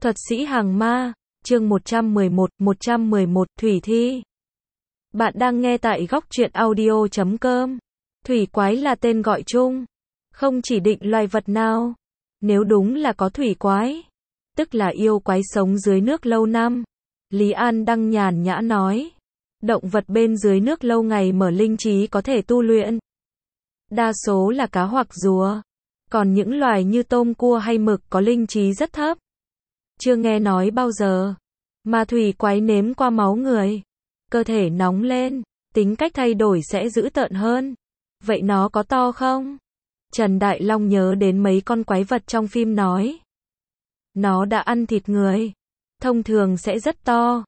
Thuật sĩ hàng ma, chương 111, Thủy Thi. Bạn đang nghe tại góc truyện audio.com. Thủy quái là tên gọi chung, không chỉ định loài vật nào. Nếu đúng là có thủy quái, tức là yêu quái sống dưới nước lâu năm. Lý An Đăng nhàn nhã nói, động vật bên dưới nước lâu ngày mở linh trí có thể tu luyện. Đa số là cá hoặc rùa, còn những loài như tôm cua hay mực có linh trí rất thấp. Chưa nghe nói bao giờ. Mà thủy quái nếm qua máu người, cơ thể nóng lên, tính cách thay đổi sẽ dữ tợn hơn. Vậy nó có to không? Trần Đại Long nhớ đến mấy con quái vật trong phim nói. Nó đã ăn thịt người, thông thường sẽ rất to.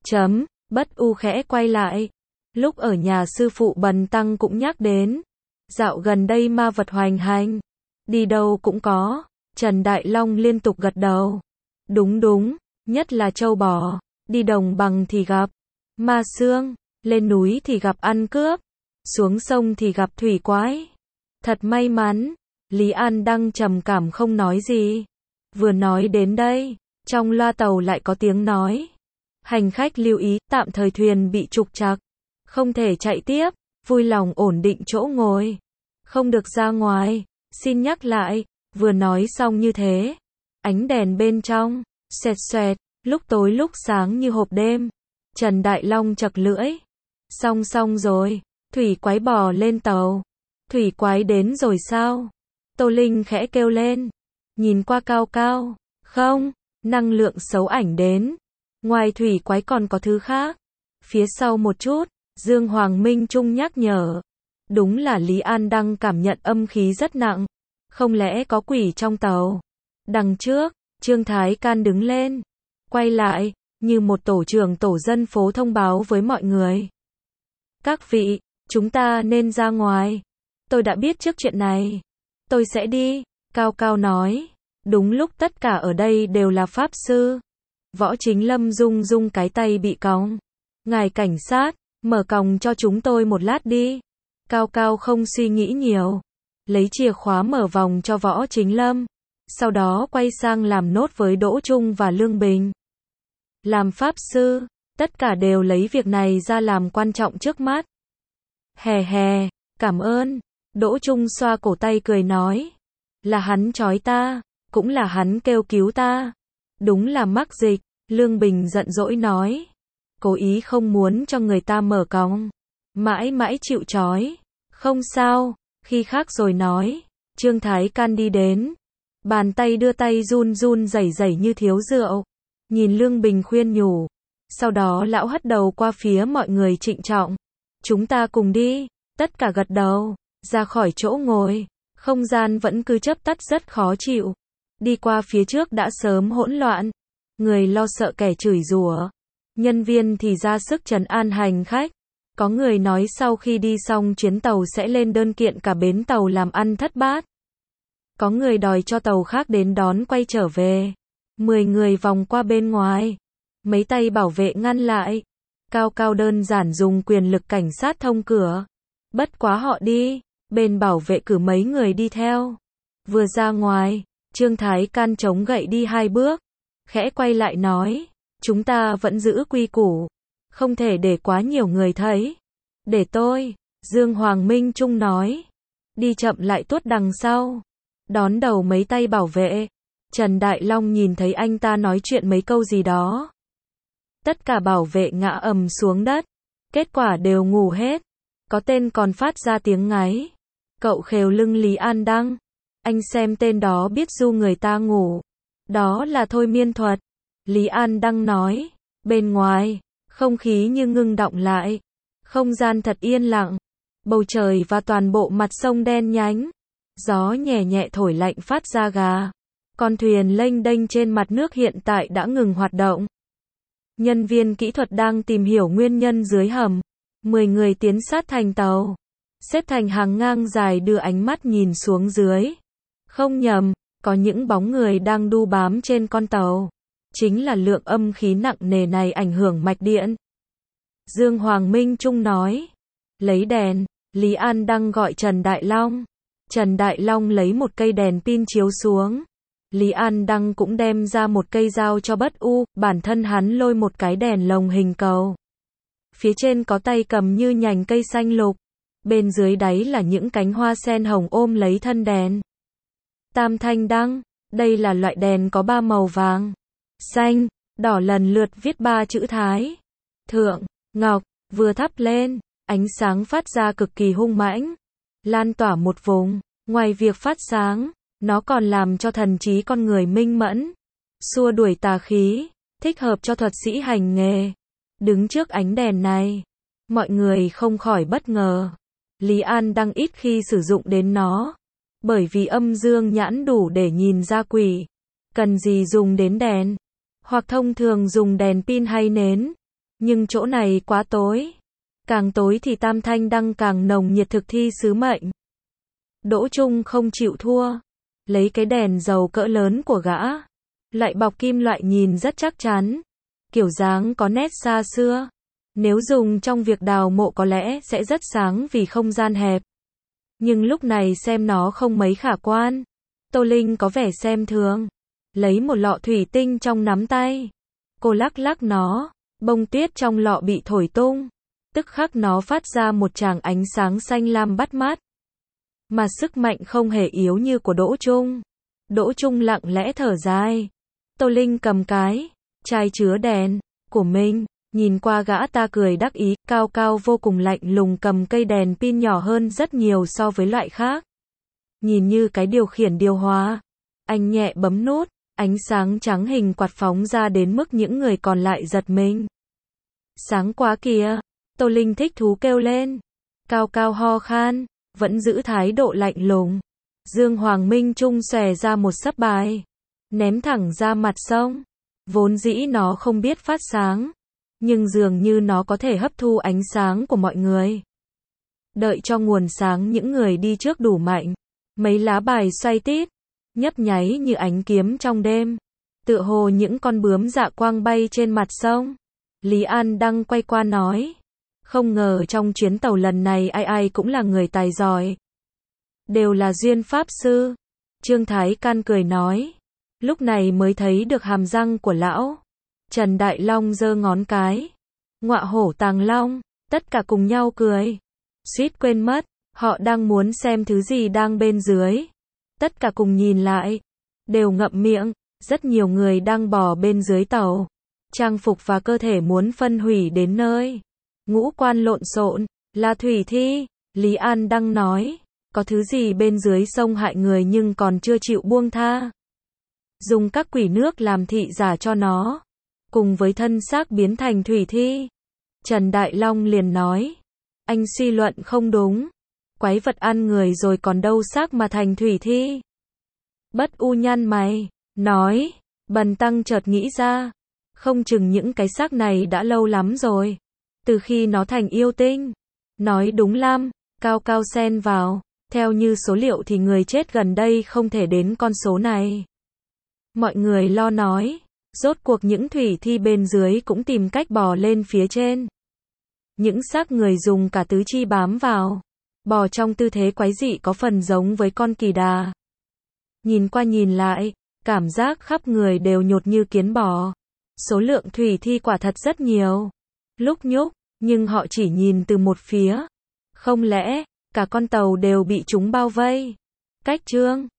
Bất U khẽ quay lại. Lúc ở nhà sư phụ Bần Tăng cũng nhắc đến. Dạo gần đây ma vật hoành hành, đi đâu cũng có. Trần Đại Long liên tục gật đầu. Đúng, nhất là trâu bò, đi đồng bằng thì gặp ma xương, lên núi thì gặp ăn cướp, xuống sông thì gặp thủy quái. Thật may mắn. Lý An Đăng trầm cảm không nói gì. Vừa nói đến đây, trong loa tàu lại có tiếng nói. Hành khách lưu ý, tạm thời thuyền bị trục trặc, không thể chạy tiếp, vui lòng ổn định chỗ ngồi, không được ra ngoài, xin nhắc lại. Vừa nói xong như thế, ánh đèn bên trong xoẹt xoẹt, lúc tối lúc sáng như hộp đêm. Trần Đại Long chật lưỡi. Xong rồi, thủy quái bò lên tàu. Thủy quái đến rồi sao? Tô Linh khẽ kêu lên. Nhìn qua cao cao. Không, năng lượng xấu ảnh đến. Ngoài thủy quái còn có thứ khác. Phía sau một chút, Dương Hoàng Minh Trung nhắc nhở. Đúng là Lý An Đăng cảm nhận âm khí rất nặng. Không lẽ có quỷ trong tàu? Đằng trước, Trương Thái Can đứng lên, quay lại, như một tổ trưởng tổ dân phố thông báo với mọi người. Các vị, chúng ta nên ra ngoài. Tôi đã biết trước chuyện này. Tôi sẽ đi, Cao Cao nói. Đúng lúc tất cả ở đây đều là pháp sư. Võ Chính Lâm rung cái tay bị còng. Ngài cảnh sát, mở còng cho chúng tôi một lát đi. Cao Cao không suy nghĩ nhiều, lấy chìa khóa mở vòng cho Võ Chính Lâm. Sau đó quay sang làm nốt với Đỗ Trung và Lương Bình. Làm pháp sư, tất cả đều lấy việc này ra làm quan trọng trước mắt. Hè, cảm ơn. Đỗ Trung xoa cổ tay cười nói. Là hắn trói ta, cũng là hắn kêu cứu ta. Đúng là mắc dịch. Lương Bình giận dỗi nói. Cố ý không muốn cho người ta mở còng, mãi chịu trói. Không sao, khi khác rồi nói. Trương Thái Can đi đến, bàn tay đưa tay run rẩy như thiếu rượu. Nhìn Lương Bình khuyên nhủ. Sau đó lão hất đầu qua phía mọi người trịnh trọng. Chúng ta cùng đi. Tất cả gật đầu, ra khỏi chỗ ngồi. Không gian vẫn cứ chớp tắt rất khó chịu. Đi qua phía trước đã sớm hỗn loạn. Người lo sợ kẻ chửi rủa, nhân viên thì ra sức trấn an hành khách. Có người nói sau khi đi xong chuyến tàu sẽ lên đơn kiện cả bến tàu làm ăn thất bát. Có người đòi cho tàu khác đến đón quay trở về. 10 người vòng qua bên ngoài. Mấy tay bảo vệ ngăn lại. Cao Cao đơn giản dùng quyền lực cảnh sát thông cửa. Bất quá họ đi. Bên bảo vệ cử mấy người đi theo. Vừa ra ngoài, Trương Thái Can chống gậy đi 2 bước. Khẽ quay lại nói. Chúng ta vẫn giữ quy củ. Không thể để quá nhiều người thấy. Để tôi, Dương Hoàng Minh Trung nói. Đi chậm lại tuốt đằng sau. Đón đầu mấy tay bảo vệ. Trần Đại Long nhìn thấy anh ta nói chuyện mấy câu gì đó. Tất cả bảo vệ ngã ầm xuống đất. Kết quả đều ngủ hết. Có tên còn phát ra tiếng ngáy. Cậu khều lưng Lý An Đăng. Anh xem tên đó biết du người ta ngủ. Đó là thôi miên thuật. Lý An Đăng nói. Bên ngoài, không khí như ngưng đọng lại. Không gian thật yên lặng. Bầu trời và toàn bộ mặt sông đen nhánh. Gió nhẹ thổi lạnh phát ra gà. Con thuyền lênh đênh trên mặt nước hiện tại đã ngừng hoạt động. Nhân viên kỹ thuật đang tìm hiểu nguyên nhân dưới hầm. 10 người tiến sát thành tàu. Xếp thành hàng ngang dài đưa ánh mắt nhìn xuống dưới. Không nhầm, có những bóng người đang đu bám trên con tàu. Chính là lượng âm khí nặng nề này ảnh hưởng mạch điện. Dương Hoàng Minh Trung nói. Lấy đèn. Lý An Đăng gọi Trần Đại Long. Trần Đại Long lấy một cây đèn pin chiếu xuống. Lý An Đăng cũng đem ra một cây dao cho Bất U, bản thân hắn lôi một cái đèn lồng hình cầu. Phía trên có tay cầm như nhành cây xanh lục, bên dưới đáy là những cánh hoa sen hồng ôm lấy thân đèn. Tam thanh đăng, đây là loại đèn có 3 màu vàng, xanh, đỏ lần lượt viết 3 chữ Thái, Thượng, Ngọc, vừa thắp lên, ánh sáng phát ra cực kỳ hung mãnh, lan tỏa một vùng, ngoài việc phát sáng, nó còn làm cho thần trí con người minh mẫn, xua đuổi tà khí, thích hợp cho thuật sĩ hành nghề. Đứng trước ánh đèn này, mọi người không khỏi bất ngờ. Lý An Đăng ít khi sử dụng đến nó, bởi vì âm dương nhãn đủ để nhìn ra quỷ, cần gì dùng đến đèn, hoặc thông thường dùng đèn pin hay nến, nhưng chỗ này quá tối, càng tối thì Tam Thanh Đăng càng nồng nhiệt thực thi sứ mệnh. Đỗ Trung không chịu thua, lấy cái đèn dầu cỡ lớn của gã, loại bọc kim loại nhìn rất chắc chắn, kiểu dáng có nét xa xưa, nếu dùng trong việc đào mộ có lẽ sẽ rất sáng vì không gian hẹp. Nhưng lúc này xem nó không mấy khả quan. Tô Linh có vẻ xem thường, lấy một lọ thủy tinh trong nắm tay, cô lắc lắc nó, bông tuyết trong lọ bị thổi tung, tức khắc nó phát ra một tràng ánh sáng xanh lam bắt mắt. Mà sức mạnh không hề yếu như của Đỗ Trung. Đỗ Trung lặng lẽ thở dài. Tô Linh cầm cái chai chứa đèn của mình, nhìn qua gã ta cười đắc ý, cao cao vô cùng lạnh lùng cầm cây đèn pin nhỏ hơn rất nhiều so với loại khác. Nhìn như cái điều khiển điều hòa. Anh nhẹ bấm nút, ánh sáng trắng hình quạt phóng ra đến mức những người còn lại giật mình. Sáng quá kìa, Tô Linh thích thú kêu lên. Cao cao ho khan, vẫn giữ thái độ lạnh lùng. Dương Hoàng Minh Trung xòe ra một sấp bài, ném thẳng ra mặt sông. Vốn dĩ nó không biết phát sáng, nhưng dường như nó có thể hấp thu ánh sáng của mọi người. Đợi cho nguồn sáng những người đi trước đủ mạnh, mấy lá bài xoay tít, nhấp nháy như ánh kiếm trong đêm, tựa hồ những con bướm dạ quang bay trên mặt sông. Lý An Đăng quay qua nói, không ngờ trong chuyến tàu lần này ai ai cũng là người tài giỏi, đều là duyên pháp sư. Trương Thái Can cười nói, lúc này mới thấy được hàm răng của lão. Trần Đại Long giơ ngón cái, ngọa hổ tàng long, tất cả cùng nhau cười. Suýt quên mất, họ đang muốn xem thứ gì đang bên dưới. Tất cả cùng nhìn lại, đều ngậm miệng, rất nhiều người đang bò bên dưới tàu. Trang phục và cơ thể muốn phân hủy đến nơi. Ngũ quan lộn xộn, là thủy thi. Lý An Đăng nói, có thứ gì bên dưới sông hại người nhưng còn chưa chịu buông tha. Dùng các quỷ nước làm thị giả cho nó, cùng với thân xác biến thành thủy thi. Trần Đại Long liền nói, anh suy luận không đúng. Quái vật ăn người rồi còn đâu xác mà thành thủy thi. Bất U nhăn mày, nói, Bần Tăng chợt nghĩ ra, không chừng những cái xác này đã lâu lắm rồi, từ khi nó thành yêu tinh. Nói đúng lắm, Cao Cao xen vào, theo như số liệu thì người chết gần đây không thể đến con số này. Mọi người lo nói, rốt cuộc những thủy thi bên dưới cũng tìm cách bò lên phía trên. Những xác người dùng cả tứ chi bám vào, bò trong tư thế quái dị có phần giống với con kỳ đà. Nhìn qua nhìn lại, cảm giác khắp người đều nhột như kiến bò. Số lượng thủy thi quả thật rất nhiều. Lúc nhúc, nhưng họ chỉ nhìn từ một phía. Không lẽ, cả con tàu đều bị chúng bao vây? Cách Trương